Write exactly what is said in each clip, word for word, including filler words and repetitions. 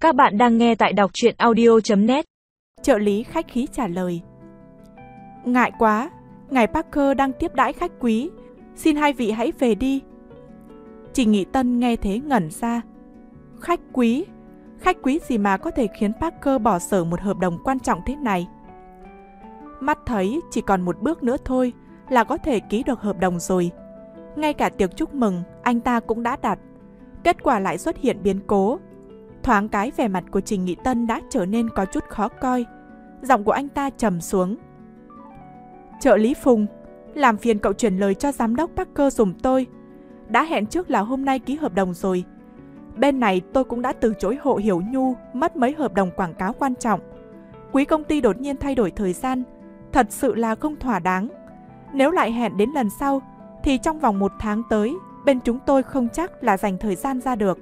Các bạn đang nghe tại đọc truyện audio chấm net. Trợ lý khách khí trả lời. Ngại quá, ngài Parker đang tiếp đãi khách quý, xin hai vị hãy về đi. Trình Nghị Tân nghe thế ngẩn ra. Khách quý? Khách quý gì mà có thể khiến Parker bỏ dở một hợp đồng quan trọng thế này? Mắt thấy chỉ còn một bước nữa thôi là có thể ký được hợp đồng rồi. Ngay cả tiệc chúc mừng anh ta cũng đã đặt. Kết quả lại xuất hiện biến cố. Thoáng cái vẻ mặt của Trình Nghị Tân đã trở nên có chút khó coi. Giọng của anh ta trầm xuống. Trợ lý Phùng, làm phiền cậu chuyển lời cho giám đốc Parker giùm tôi. Đã hẹn trước là hôm nay ký hợp đồng rồi. Bên này tôi cũng đã từ chối hộ Hiểu Nhu mất mấy hợp đồng quảng cáo quan trọng. Quý công ty đột nhiên thay đổi thời gian, thật sự là không thỏa đáng. Nếu lại hẹn đến lần sau, thì trong vòng một tháng tới, bên chúng tôi không chắc là dành thời gian ra được.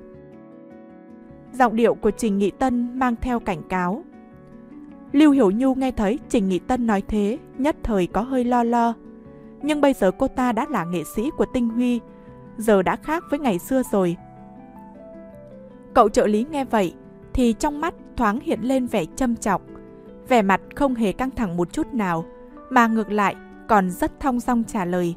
Giọng điệu của Trình Nghị Tân mang theo cảnh cáo. Lưu Hiểu Nhu nghe thấy Trình Nghị Tân nói thế, nhất thời có hơi lo lo. Nhưng bây giờ cô ta đã là nghệ sĩ của Tinh Huy, giờ đã khác với ngày xưa rồi. Cậu trợ lý nghe vậy, thì trong mắt thoáng hiện lên vẻ châm chọc. Vẻ mặt không hề căng thẳng một chút nào, mà ngược lại còn rất thong dong trả lời.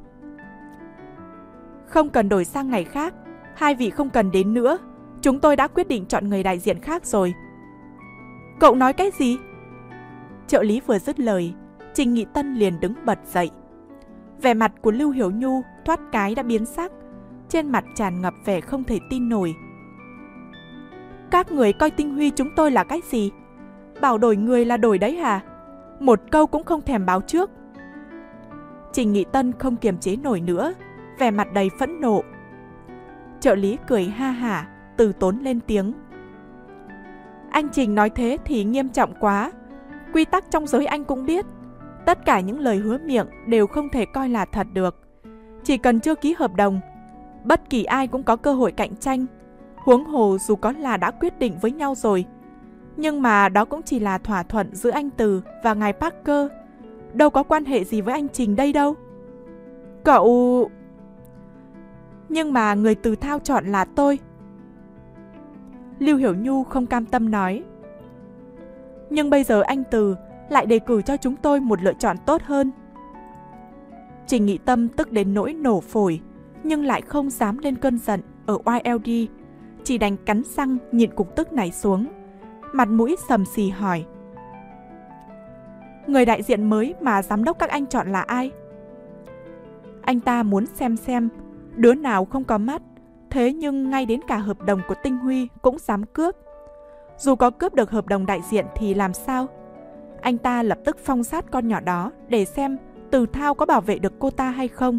Không cần đổi sang ngày khác, hai vị không cần đến nữa. Chúng tôi đã quyết định chọn người đại diện khác rồi. Cậu nói cái gì? Trợ lý vừa dứt lời, Trình Nghị Tân liền đứng bật dậy. Vẻ mặt của Lưu Hiểu Nhu thoát cái đã biến sắc, trên mặt tràn ngập vẻ không thể tin nổi. Các người coi Tinh Huy chúng tôi là cái gì? Bảo đổi người là đổi đấy hả? Một câu cũng không thèm báo trước. Trình Nghị Tân không kiềm chế nổi nữa, vẻ mặt đầy phẫn nộ. Trợ lý cười ha hả, từ tốn lên tiếng. Anh Trình nói thế thì nghiêm trọng quá. Quy tắc trong giới anh cũng biết. Tất cả những lời hứa miệng đều không thể coi là thật được. Chỉ cần chưa ký hợp đồng, bất kỳ ai cũng có cơ hội cạnh tranh. Huống hồ dù có là đã quyết định với nhau rồi, nhưng mà đó cũng chỉ là thỏa thuận giữa anh Từ và ngài Parker, đâu có quan hệ gì với anh Trình đây đâu. Cậu... Nhưng mà người Từ Thao chọn là tôi. Lưu Hiểu Nhu không cam tâm nói. Nhưng bây giờ anh Từ lại đề cử cho chúng tôi một lựa chọn tốt hơn. Trình Nghị Tâm tức đến nỗi nổ phổi, nhưng lại không dám lên cơn giận ở Y L D, chỉ đành cắn răng nhịn cục tức này xuống, mặt mũi sầm xì hỏi. Người đại diện mới mà giám đốc các anh chọn là ai? Anh ta muốn xem xem đứa nào không có mắt, thế nhưng ngay đến cả hợp đồng của Tinh Huy cũng dám cướp. Dù có cướp được hợp đồng đại diện thì làm sao? Anh ta lập tức phong sát con nhỏ đó để xem Từ Thao có bảo vệ được cô ta hay không.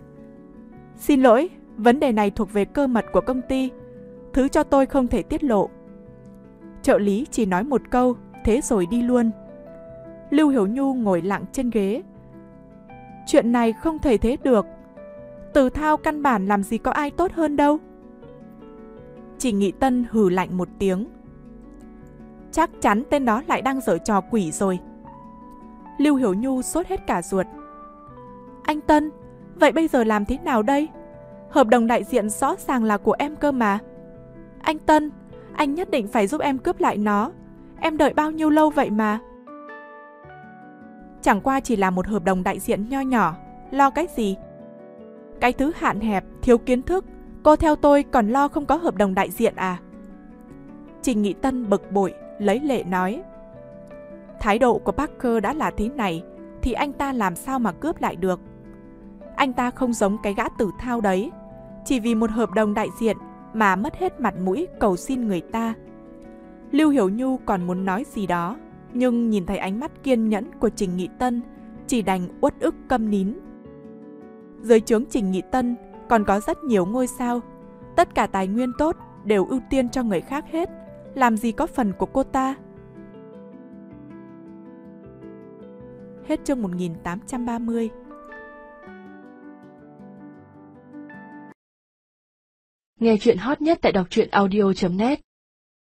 Xin lỗi, vấn đề này thuộc về cơ mật của công ty, thứ cho tôi không thể tiết lộ. Trợ lý chỉ nói một câu, thế rồi đi luôn. Lưu Hiểu Nhu ngồi lặng trên ghế. Chuyện này không thể thế được. Từ Thao căn bản làm gì có ai tốt hơn đâu. Trình Nghị Tân hừ lạnh một tiếng. Chắc chắn tên đó lại đang giở trò quỷ rồi. Lưu Hiểu Nhu sốt hết cả ruột. Anh Tân, vậy bây giờ làm thế nào đây? Hợp đồng đại diện rõ ràng là của em cơ mà. Anh Tân, anh nhất định phải giúp em cướp lại nó. Em đợi bao nhiêu lâu vậy mà. Chẳng qua chỉ là một hợp đồng đại diện nho nhỏ, lo cái gì? Cái thứ hạn hẹp, thiếu kiến thức, cô theo tôi còn lo không có hợp đồng đại diện à? Trình Nghị Tân bực bội, lấy lệ nói. Thái độ của Parker đã là thế này, thì anh ta làm sao mà cướp lại được? Anh ta không giống cái gã Từ Thao đấy, chỉ vì một hợp đồng đại diện mà mất hết mặt mũi cầu xin người ta. Lưu Hiểu Nhu còn muốn nói gì đó, nhưng nhìn thấy ánh mắt kiên nhẫn của Trình Nghị Tân, chỉ đành uất ức câm nín. Dưới trướng Trình Nghị Tân còn có rất nhiều ngôi sao, tất cả tài nguyên tốt đều ưu tiên cho người khác hết, làm gì có phần của cô ta. Hết chương một nghìn tám trăm ba mươi. Nghe chuyện hot nhất tại đọc truyện audio chấm net.